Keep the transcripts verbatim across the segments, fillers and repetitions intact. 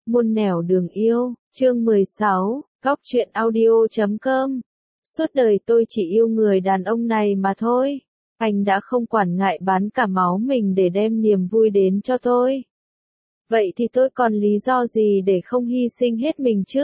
Muôn nẻo đường yêu, chương mười sáu, góc truyện audio chấm com. Suốt đời tôi chỉ yêu người đàn ông này mà thôi. Anh đã không quản ngại bán cả máu mình để đem niềm vui đến cho tôi. Vậy thì tôi còn lý do gì để không hy sinh hết mình chứ?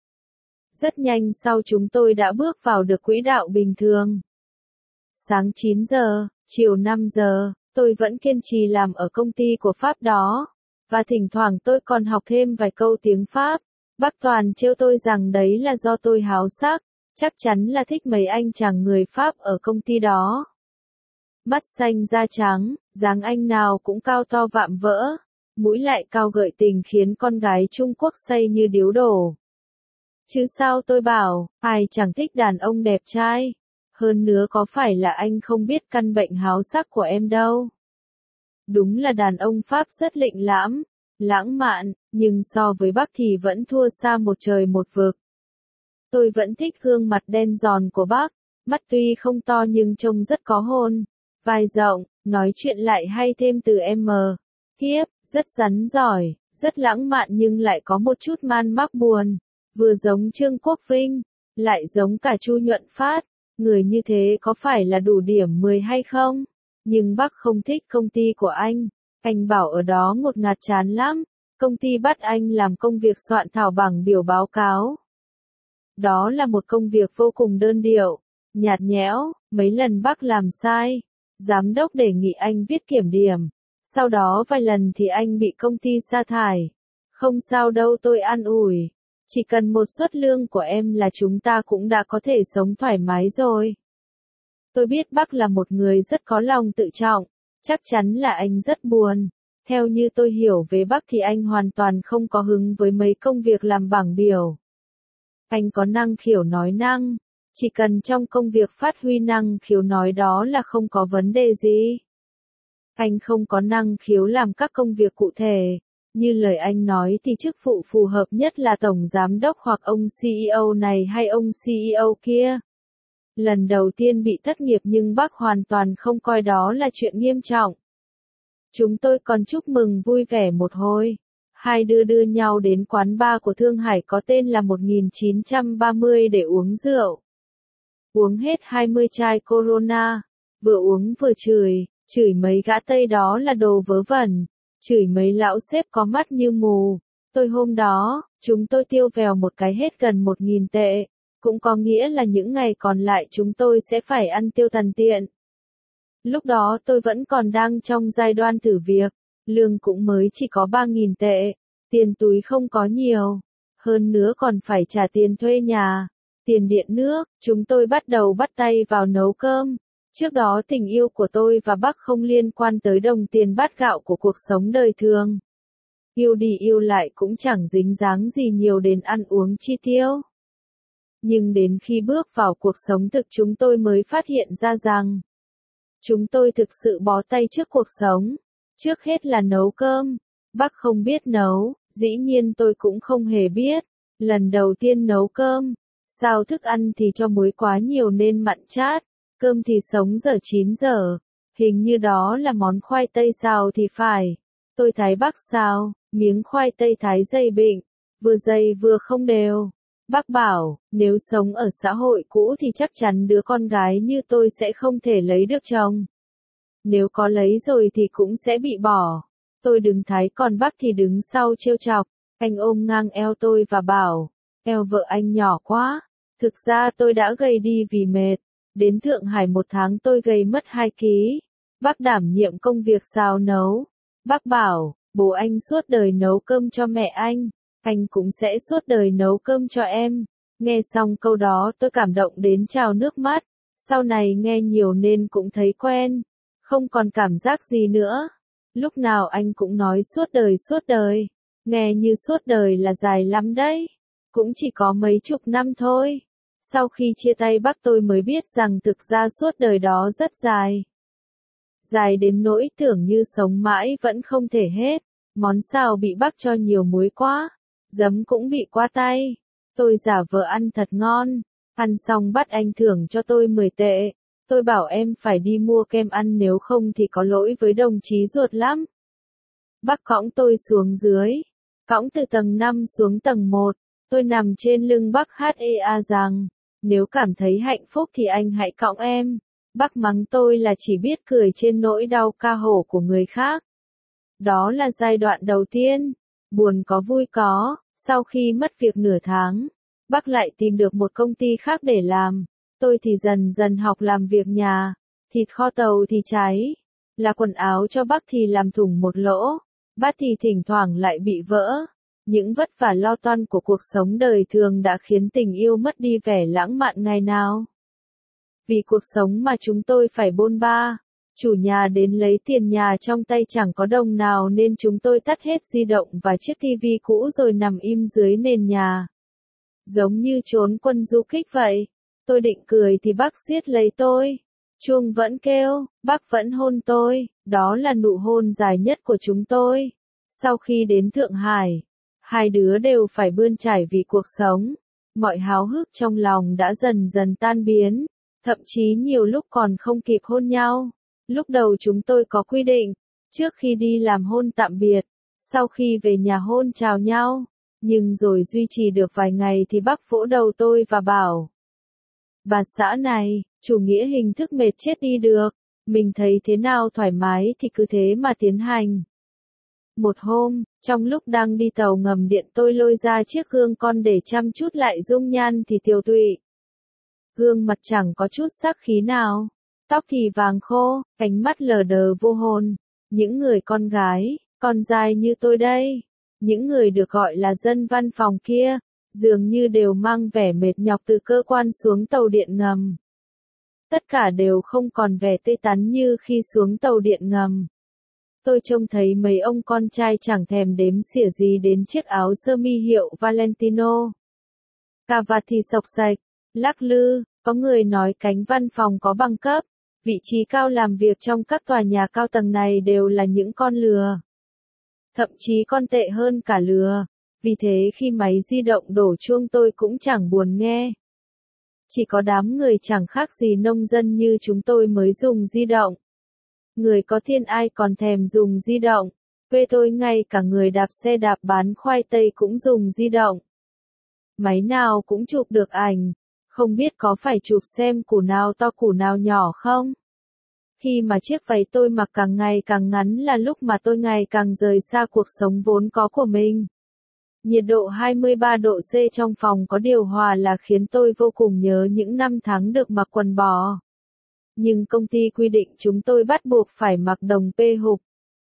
Rất nhanh sau chúng tôi đã bước vào được quỹ đạo bình thường. Sáng chín giờ, chiều năm giờ, tôi vẫn kiên trì làm ở công ty của Pháp đó. Và thỉnh thoảng tôi còn học thêm vài câu tiếng Pháp. Bác Toàn trêu tôi rằng đấy là do tôi háo sắc, chắc chắn là thích mấy anh chàng người Pháp ở công ty đó. Mắt xanh da trắng, dáng anh nào cũng cao to vạm vỡ, mũi lại cao gợi tình khiến con gái Trung Quốc say như điếu đổ. Chứ sao tôi bảo, ai chẳng thích đàn ông đẹp trai. Hơn nữa có phải là anh không biết căn bệnh háo sắc của em đâu. Đúng là đàn ông Pháp rất lịnh lãm, lãng mạn, nhưng so với Bắc thì vẫn thua xa một trời một vực. Tôi vẫn thích gương mặt đen giòn của Bắc, mắt tuy không to nhưng trông rất có hồn, vai rộng, nói chuyện lại hay thêm từ M, hiếp, rất rắn giỏi, rất lãng mạn nhưng lại có một chút man mác buồn, vừa giống Trương Quốc Vinh, lại giống cả Chu Nhuận Phát, người như thế có phải là đủ điểm mười hay không? Nhưng bác không thích công ty của anh, anh bảo ở đó ngột ngạt chán lắm, công ty bắt anh làm công việc soạn thảo bảng biểu báo cáo. Đó là một công việc vô cùng đơn điệu, nhạt nhẽo, mấy lần bác làm sai, giám đốc đề nghị anh viết kiểm điểm, sau đó vài lần thì anh bị công ty sa thải. Không sao đâu tôi an ủi, chỉ cần một suất lương của em là chúng ta cũng đã có thể sống thoải mái rồi. Tôi biết bác là một người rất có lòng tự trọng, chắc chắn là anh rất buồn. Theo như tôi hiểu về bác thì anh hoàn toàn không có hứng với mấy công việc làm bảng biểu. Anh có năng khiếu nói năng, chỉ cần trong công việc phát huy năng khiếu nói đó là không có vấn đề gì. Anh không có năng khiếu làm các công việc cụ thể, như lời anh nói thì chức vụ phù hợp nhất là tổng giám đốc hoặc ông xê e ô này hay ông xê e ô kia. Lần đầu tiên bị thất nghiệp nhưng bác hoàn toàn không coi đó là chuyện nghiêm trọng. Chúng tôi còn chúc mừng vui vẻ một hồi. Hai đứa đưa nhau đến quán bar của Thương Hải có tên là một nghìn chín trăm ba mươi để uống rượu. Uống hết hai mươi chai Corona, vừa uống vừa chửi, chửi mấy gã Tây đó là đồ vớ vẩn, chửi mấy lão sếp có mắt như mù. Tôi hôm đó, chúng tôi tiêu vèo một cái hết gần một nghìn tệ. Cũng có nghĩa là những ngày còn lại chúng tôi sẽ phải ăn tiêu tàn tiện. Lúc đó tôi vẫn còn đang trong giai đoạn thử việc, lương cũng mới chỉ có ba nghìn tệ, tiền túi không có nhiều, hơn nữa còn phải trả tiền thuê nhà, tiền điện nước, chúng tôi bắt đầu bắt tay vào nấu cơm. Trước đó tình yêu của tôi và bác không liên quan tới đồng tiền bát gạo của cuộc sống đời thường. Yêu đi yêu lại cũng chẳng dính dáng gì nhiều đến ăn uống chi tiêu. Nhưng đến khi bước vào cuộc sống thực chúng tôi mới phát hiện ra rằng chúng tôi thực sự bó tay trước cuộc sống. Trước hết là nấu cơm. Bác không biết nấu, dĩ nhiên tôi cũng không hề biết. Lần đầu tiên nấu cơm, sao thức ăn thì cho muối quá nhiều nên mặn chát, cơm thì sống giờ chín giờ. Hình như đó là món khoai tây xào thì phải. Tôi thấy bác xào, miếng khoai tây thái dày bịnh, vừa dày vừa không đều. Bác bảo, nếu sống ở xã hội cũ thì chắc chắn đứa con gái như tôi sẽ không thể lấy được chồng. Nếu có lấy rồi thì cũng sẽ bị bỏ. Tôi đứng thái còn bác thì đứng sau trêu chọc. Anh ôm ngang eo tôi và bảo, eo vợ anh nhỏ quá. Thực ra tôi đã gầy đi vì mệt. Đến Thượng Hải một tháng tôi gầy mất hai ký. Bác đảm nhiệm công việc xào nấu. Bác bảo, bố anh suốt đời nấu cơm cho mẹ anh. Anh cũng sẽ suốt đời nấu cơm cho em. Nghe xong câu đó tôi cảm động đến trào nước mắt. Sau này nghe nhiều nên cũng thấy quen. Không còn cảm giác gì nữa. Lúc nào anh cũng nói suốt đời suốt đời. Nghe như suốt đời là dài lắm đấy. Cũng chỉ có mấy chục năm thôi. Sau khi chia tay bác tôi mới biết rằng thực ra suốt đời đó rất dài. Dài đến nỗi tưởng như sống mãi vẫn không thể hết. Món xào bị bác cho nhiều muối quá. Giấm cũng bị qua tay. Tôi giả vờ ăn thật ngon. Ăn xong bắt anh thưởng cho tôi mười tệ. Tôi bảo em phải đi mua kem ăn nếu không thì có lỗi với đồng chí ruột lắm. Bác cõng tôi xuống dưới. Cõng từ tầng năm xuống tầng một, tôi nằm trên lưng Bắc hát e a rằng, nếu cảm thấy hạnh phúc thì anh hãy cõng em. Bác mắng tôi là chỉ biết cười trên nỗi đau ca hổ của người khác. Đó là giai đoạn đầu tiên, buồn có vui có, sau khi mất việc nửa tháng, bác lại tìm được một công ty khác để làm. Tôi thì dần dần học làm việc nhà, thịt kho tàu thì cháy, là quần áo cho bác thì làm thủng một lỗ, bát thì thỉnh thoảng lại bị vỡ. Những vất vả lo toan của cuộc sống đời thường đã khiến tình yêu mất đi vẻ lãng mạn ngày nào. Vì cuộc sống mà chúng tôi phải bôn ba, chủ nhà đến lấy tiền nhà trong tay chẳng có đồng nào nên chúng tôi tắt hết di động và chiếc tivi cũ rồi nằm im dưới nền nhà. Giống như trốn quân du kích vậy. Tôi định cười thì bác siết lấy tôi. Chuông vẫn kêu, bác vẫn hôn tôi, đó là nụ hôn dài nhất của chúng tôi. Sau khi đến Thượng Hải, hai đứa đều phải bươn trải vì cuộc sống. Mọi háo hức trong lòng đã dần dần tan biến, thậm chí nhiều lúc còn không kịp hôn nhau. Lúc đầu chúng tôi có quy định, trước khi đi làm hôn tạm biệt, sau khi về nhà hôn chào nhau. Nhưng rồi duy trì được vài ngày thì bác vỗ đầu tôi và bảo: bà xã này, chủ nghĩa hình thức mệt chết đi được, mình thấy thế nào thoải mái thì cứ thế mà tiến hành. Một hôm, trong lúc đang đi tàu ngầm điện tôi lôi ra chiếc gương con để chăm chút lại dung nhan thì tiều tụy. Gương mặt chẳng có chút sắc khí nào, tóc thì vàng khô, ánh mắt lờ đờ vô hồn. Những người con gái, con dai như tôi đây, những người được gọi là dân văn phòng kia, dường như đều mang vẻ mệt nhọc từ cơ quan xuống tàu điện ngầm. Tất cả đều không còn vẻ tươi tắn như khi xuống tàu điện ngầm. Tôi trông thấy mấy ông con trai chẳng thèm đếm xỉa gì đến chiếc áo sơ mi hiệu Valentino. Cà vạt thì xộc xạch, lắc lư, có người nói cánh văn phòng có bằng cấp, vị trí cao làm việc trong các tòa nhà cao tầng này đều là những con lừa. Thậm chí còn tệ hơn cả lừa, vì thế khi máy di động đổ chuông tôi cũng chẳng buồn nghe. Chỉ có đám người chẳng khác gì nông dân như chúng tôi mới dùng di động. Người có tiền ai còn thèm dùng di động, quê tôi ngay cả người đạp xe đạp bán khoai tây cũng dùng di động. Máy nào cũng chụp được ảnh, không biết có phải chụp xem củ nào to củ nào nhỏ không? Khi mà chiếc váy tôi mặc càng ngày càng ngắn là lúc mà tôi ngày càng rời xa cuộc sống vốn có của mình. Nhiệt độ hai mươi ba độ C trong phòng có điều hòa là khiến tôi vô cùng nhớ những năm tháng được mặc quần bò. Nhưng công ty quy định chúng tôi bắt buộc phải mặc đồng P hụp.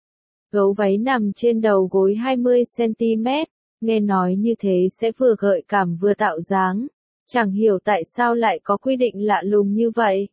Gấu váy nằm trên đầu gối hai mươi xăng ti mét, nghe nói như thế sẽ vừa gợi cảm vừa tạo dáng. Chẳng hiểu tại sao lại có quy định lạ lùng như vậy.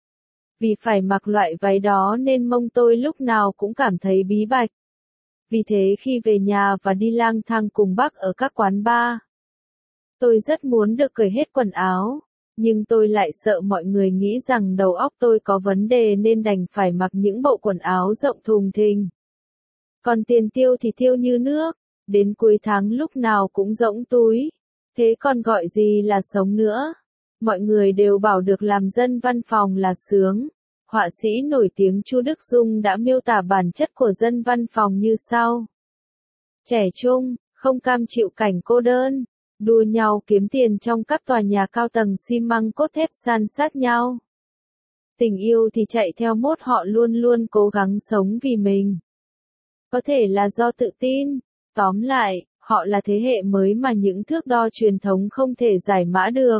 Vì phải mặc loại váy đó nên mông tôi lúc nào cũng cảm thấy bí bạch. Vì thế khi về nhà và đi lang thang cùng bác ở các quán bar, tôi rất muốn được cởi hết quần áo, nhưng tôi lại sợ mọi người nghĩ rằng đầu óc tôi có vấn đề nên đành phải mặc những bộ quần áo rộng thùng thình. Còn tiền tiêu thì tiêu như nước, đến cuối tháng lúc nào cũng rỗng túi. Thế còn gọi gì là sống nữa? Mọi người đều bảo được làm dân văn phòng là sướng. Họa sĩ nổi tiếng Chu Đức Dung đã miêu tả bản chất của dân văn phòng như sau. Trẻ trung, không cam chịu cảnh cô đơn, đua nhau kiếm tiền trong các tòa nhà cao tầng xi măng cốt thép san sát nhau. Tình yêu thì chạy theo mốt, họ luôn luôn cố gắng sống vì mình. Có thể là do tự tin, tóm lại, họ là thế hệ mới mà những thước đo truyền thống không thể giải mã được.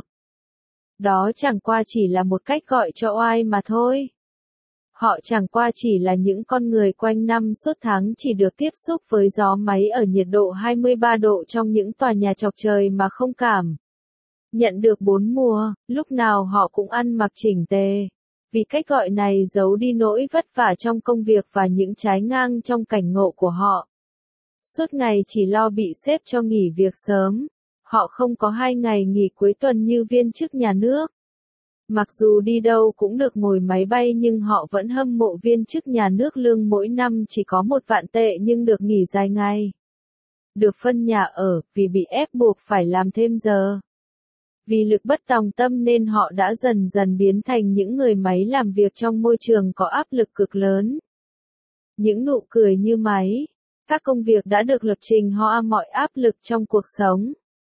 Đó chẳng qua chỉ là một cách gọi cho oai mà thôi. Họ chẳng qua chỉ là những con người quanh năm suốt tháng chỉ được tiếp xúc với gió máy ở nhiệt độ hai mươi ba độ trong những tòa nhà chọc trời mà không cảm nhận được bốn mùa, lúc nào họ cũng ăn mặc chỉnh tề. Vì cách gọi này giấu đi nỗi vất vả trong công việc và những trái ngang trong cảnh ngộ của họ. Suốt ngày chỉ lo bị sếp cho nghỉ việc sớm. Họ không có hai ngày nghỉ cuối tuần như viên chức nhà nước. Mặc dù đi đâu cũng được ngồi máy bay nhưng họ vẫn hâm mộ viên chức nhà nước lương mỗi năm chỉ có một vạn tệ nhưng được nghỉ dài ngày. Được phân nhà ở, vì bị ép buộc phải làm thêm giờ. Vì lực bất tòng tâm nên họ đã dần dần biến thành những người máy làm việc trong môi trường có áp lực cực lớn. Những nụ cười như máy, Các công việc đã được lập trình hóa mọi áp lực trong cuộc sống.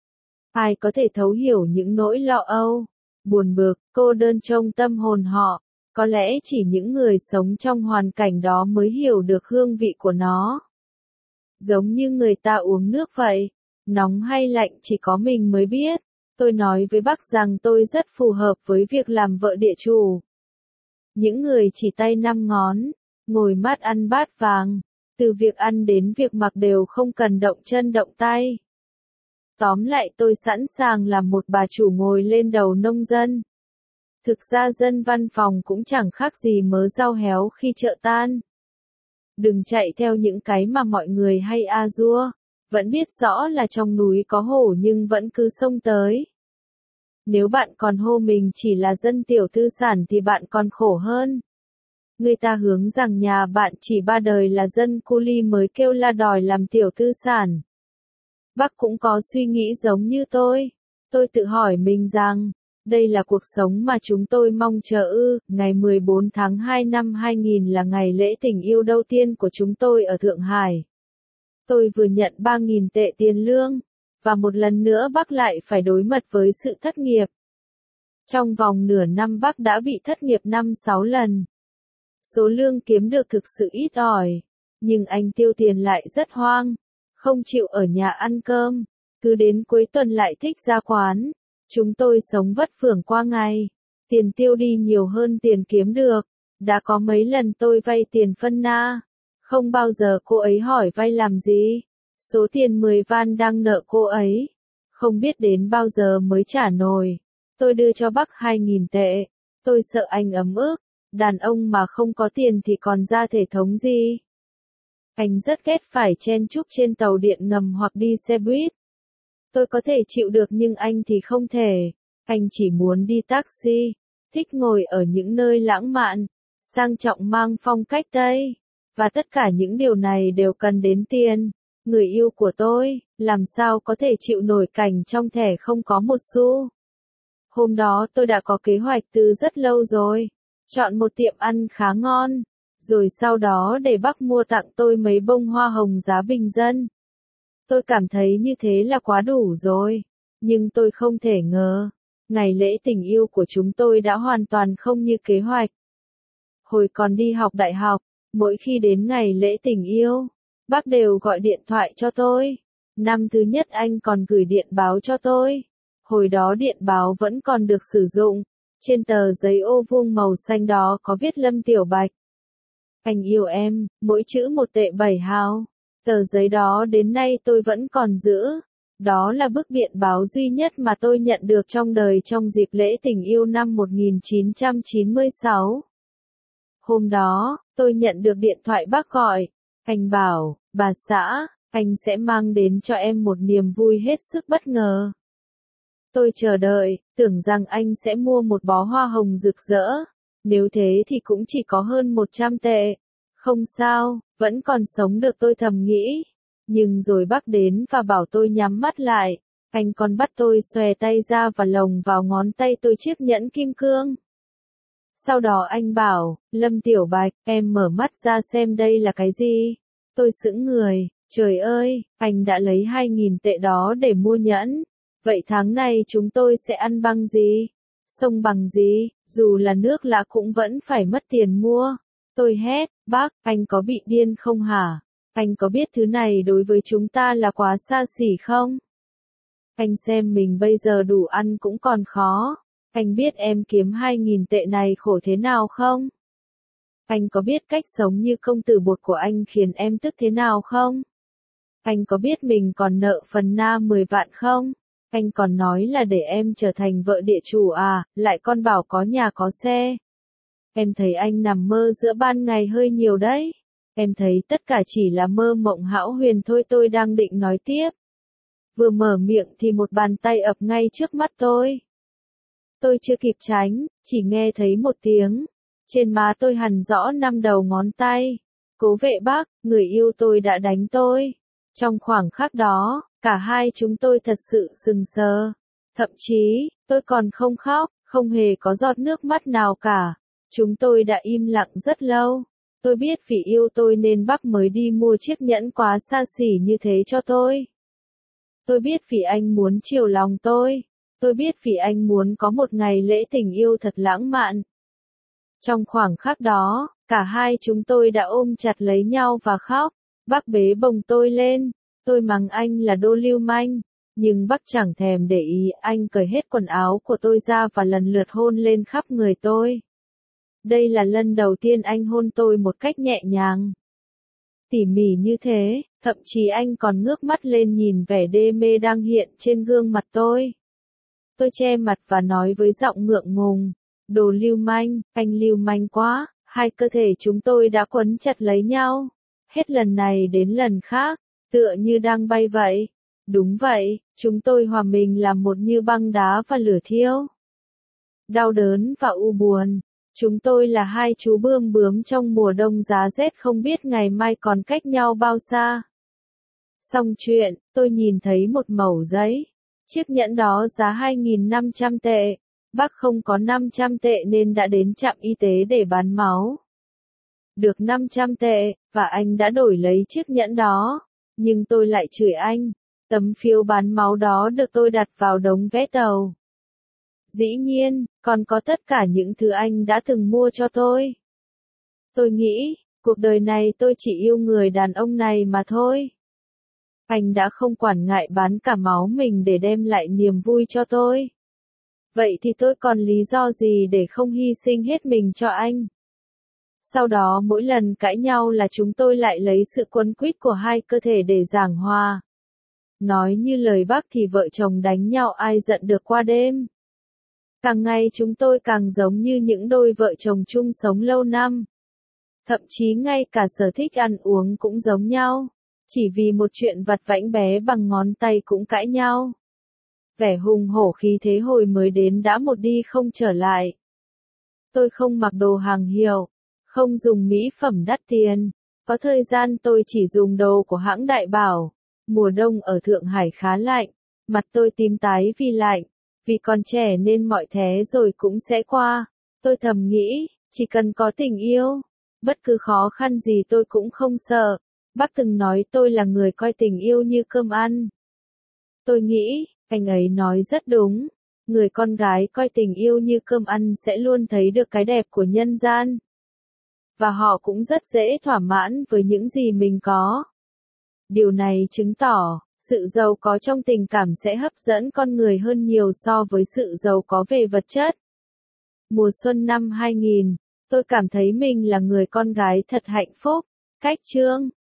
Ai có thể thấu hiểu những nỗi lo âu, buồn bực, cô đơn trong tâm hồn họ, có lẽ chỉ những người sống trong hoàn cảnh đó mới hiểu được hương vị của nó. Giống như người ta uống nước vậy, nóng hay lạnh chỉ có mình mới biết. Tôi nói với bác rằng tôi rất phù hợp với việc làm vợ địa chủ. Những người chỉ tay năm ngón, ngồi mát ăn bát vàng, từ việc ăn đến việc mặc đều không cần động chân động tay. Tóm lại tôi sẵn sàng làm một bà chủ ngồi lên đầu nông dân. Thực ra dân văn phòng cũng chẳng khác gì mớ rau héo khi chợ tan. Đừng chạy theo những cái mà mọi người hay a dua, vẫn biết rõ là trong núi có hổ nhưng vẫn cứ xông tới. Nếu bạn còn hô mình chỉ là dân tiểu tư sản thì bạn còn khổ hơn. Người ta hướng rằng nhà bạn chỉ ba đời là dân cu li mới kêu la đòi làm tiểu tư sản. Bác cũng có suy nghĩ giống như tôi. Tôi tự hỏi mình rằng, đây là cuộc sống mà chúng tôi mong chờ ư. Ngày mười bốn tháng hai năm hai nghìn là ngày lễ tình yêu đầu tiên của chúng tôi ở Thượng Hải. Tôi vừa nhận ba nghìn tệ tiền lương, và một lần nữa bác lại phải đối mặt với sự thất nghiệp. Trong vòng nửa năm bác đã bị thất nghiệp năm sáu lần. Số lương kiếm được thực sự ít ỏi, nhưng anh tiêu tiền lại rất hoang, không chịu ở nhà ăn cơm, cứ đến cuối tuần lại thích ra quán. Chúng tôi sống vất vưởng qua ngày, tiền tiêu đi nhiều hơn tiền kiếm được. Đã có mấy lần tôi vay tiền phân na, không bao giờ cô ấy hỏi vay làm gì. Số tiền mười van đang nợ cô ấy, không biết đến bao giờ mới trả nổi. Tôi đưa cho bác hai nghìn tệ, tôi sợ anh ấm ức, đàn ông mà không có tiền thì còn ra thể thống gì. Anh rất ghét phải chen chúc trên tàu điện ngầm hoặc đi xe buýt. Tôi có thể chịu được nhưng anh thì không thể. Anh chỉ muốn đi taxi, thích ngồi ở những nơi lãng mạn, sang trọng mang phong cách Tây. Và tất cả những điều này đều cần đến tiền. Người yêu của tôi, làm sao có thể chịu nổi cảnh trong thẻ không có một xu. Hôm đó tôi đã có kế hoạch từ rất lâu rồi. Chọn một tiệm ăn khá ngon, rồi sau đó để bác mua tặng tôi mấy bông hoa hồng giá bình dân. Tôi cảm thấy như thế là quá đủ rồi, nhưng tôi không thể ngờ, ngày lễ tình yêu của chúng tôi đã hoàn toàn không như kế hoạch. Hồi còn đi học đại học, mỗi khi đến ngày lễ tình yêu, bác đều gọi điện thoại cho tôi. Năm thứ nhất anh còn gửi điện báo cho tôi. Hồi đó điện báo vẫn còn được sử dụng. Trên tờ giấy ô vuông màu xanh đó có viết Lâm Tiểu Bạch. Anh yêu em, mỗi chữ một tệ bảy hào. Tờ giấy đó đến nay tôi vẫn còn giữ. Đó là bức điện báo duy nhất mà tôi nhận được trong đời trong dịp lễ tình yêu năm một nghìn chín trăm chín mươi sáu. Hôm đó, tôi nhận được điện thoại bác gọi. Anh bảo, bà xã, anh sẽ mang đến cho em một niềm vui hết sức bất ngờ. Tôi chờ đợi, tưởng rằng anh sẽ mua một bó hoa hồng rực rỡ. Nếu thế thì cũng chỉ có hơn một trăm tệ. Không sao, vẫn còn sống được tôi thầm nghĩ. Nhưng rồi bác đến và bảo tôi nhắm mắt lại. Anh còn bắt tôi xòe tay ra và lồng vào ngón tay tôi chiếc nhẫn kim cương. Sau đó anh bảo, Lâm Tiểu Bạch, em mở mắt ra xem đây là cái gì. Tôi sững người, trời ơi, anh đã lấy hai nghìn tệ đó để mua nhẫn. Vậy tháng này chúng tôi sẽ ăn bằng gì? Sông bằng gì? Dù là nước lã cũng vẫn phải mất tiền mua. Tôi hét, bác, anh có bị điên không hả? Anh có biết thứ này đối với chúng ta là quá xa xỉ không? Anh xem mình bây giờ đủ ăn cũng còn khó. Anh biết em kiếm hai nghìn tệ này khổ thế nào không? Anh có biết cách sống như công tử bột của anh khiến em tức thế nào không? Anh có biết mình còn nợ phần na mười vạn không? Anh còn nói là để em trở thành vợ địa chủ à, lại còn bảo có nhà có xe. Em thấy anh nằm mơ giữa ban ngày hơi nhiều đấy. Em thấy tất cả chỉ là mơ mộng hão huyền thôi. Tôi đang định nói tiếp. Vừa mở miệng thì một bàn tay ập ngay trước mắt tôi. Tôi chưa kịp tránh, chỉ nghe thấy một tiếng. Trên má tôi hằn rõ năm đầu ngón tay. Cố vệ bác, người yêu tôi đã đánh tôi. Trong khoảng khắc đó, cả hai chúng tôi thật sự sừng sờ. Thậm chí, tôi còn không khóc, không hề có giọt nước mắt nào cả. Chúng tôi đã im lặng rất lâu. Tôi biết vì yêu tôi nên bác mới đi mua chiếc nhẫn quá xa xỉ như thế cho tôi. Tôi biết vì anh muốn chiều lòng tôi. Tôi biết vì anh muốn có một ngày lễ tình yêu thật lãng mạn. Trong khoảng khắc đó, cả hai chúng tôi đã ôm chặt lấy nhau và khóc. Bác bế bồng tôi lên. Tôi mắng anh là đồ lưu manh. Nhưng bác chẳng thèm để ý, anh cởi hết quần áo của tôi ra và lần lượt hôn lên khắp người tôi. Đây là lần đầu tiên anh hôn tôi một cách nhẹ nhàng, tỉ mỉ như thế, thậm chí anh còn ngước mắt lên nhìn vẻ đê mê đang hiện trên gương mặt tôi. Tôi che mặt và nói với giọng ngượng ngùng, đồ lưu manh, anh lưu manh quá, hai cơ thể chúng tôi đã quấn chặt lấy nhau, hết lần này đến lần khác, tựa như đang bay vậy. Đúng vậy, chúng tôi hòa mình làm một như băng đá và lửa thiêu. Đau đớn và u buồn. Chúng tôi là hai chú bươm bướm trong mùa đông giá rét không biết ngày mai còn cách nhau bao xa. Xong chuyện, tôi nhìn thấy một mẩu giấy. Chiếc nhẫn đó giá hai nghìn năm trăm tệ. Bác không có năm trăm tệ nên đã đến trạm y tế để bán máu. Được năm trăm tệ, và anh đã đổi lấy chiếc nhẫn đó. Nhưng tôi lại chửi anh. Tấm phiếu bán máu đó được tôi đặt vào đống vé tàu. Dĩ nhiên, còn có tất cả những thứ anh đã từng mua cho tôi. Tôi nghĩ, cuộc đời này tôi chỉ yêu người đàn ông này mà thôi. Anh đã không quản ngại bán cả máu mình để đem lại niềm vui cho tôi. Vậy thì tôi còn lý do gì để không hy sinh hết mình cho anh? Sau đó mỗi lần cãi nhau là chúng tôi lại lấy sự quấn quýt của hai cơ thể để giảng hòa. Nói như lời bác thì vợ chồng đánh nhau ai giận được qua đêm. Càng ngày chúng tôi càng giống như những đôi vợ chồng chung sống lâu năm. Thậm chí ngay cả sở thích ăn uống cũng giống nhau. Chỉ vì một chuyện vặt vãnh bé bằng ngón tay cũng cãi nhau. Vẻ hùng hổ khí thế hồi mới đến đã một đi không trở lại. Tôi không mặc đồ hàng hiệu, không dùng mỹ phẩm đắt tiền. Có thời gian tôi chỉ dùng đồ của hãng Đại Bảo. Mùa đông ở Thượng Hải khá lạnh, mặt tôi tím tái vì lạnh. Vì còn trẻ nên mọi thế rồi cũng sẽ qua. Tôi thầm nghĩ, chỉ cần có tình yêu, bất cứ khó khăn gì tôi cũng không sợ. Bác từng nói tôi là người coi tình yêu như cơm ăn. Tôi nghĩ, anh ấy nói rất đúng. Người con gái coi tình yêu như cơm ăn sẽ luôn thấy được cái đẹp của nhân gian. Và họ cũng rất dễ thỏa mãn với những gì mình có. Điều này chứng tỏ, sự giàu có trong tình cảm sẽ hấp dẫn con người hơn nhiều so với sự giàu có về vật chất. Mùa xuân năm hai nghìn, tôi cảm thấy mình là người con gái thật hạnh phúc. Cách chương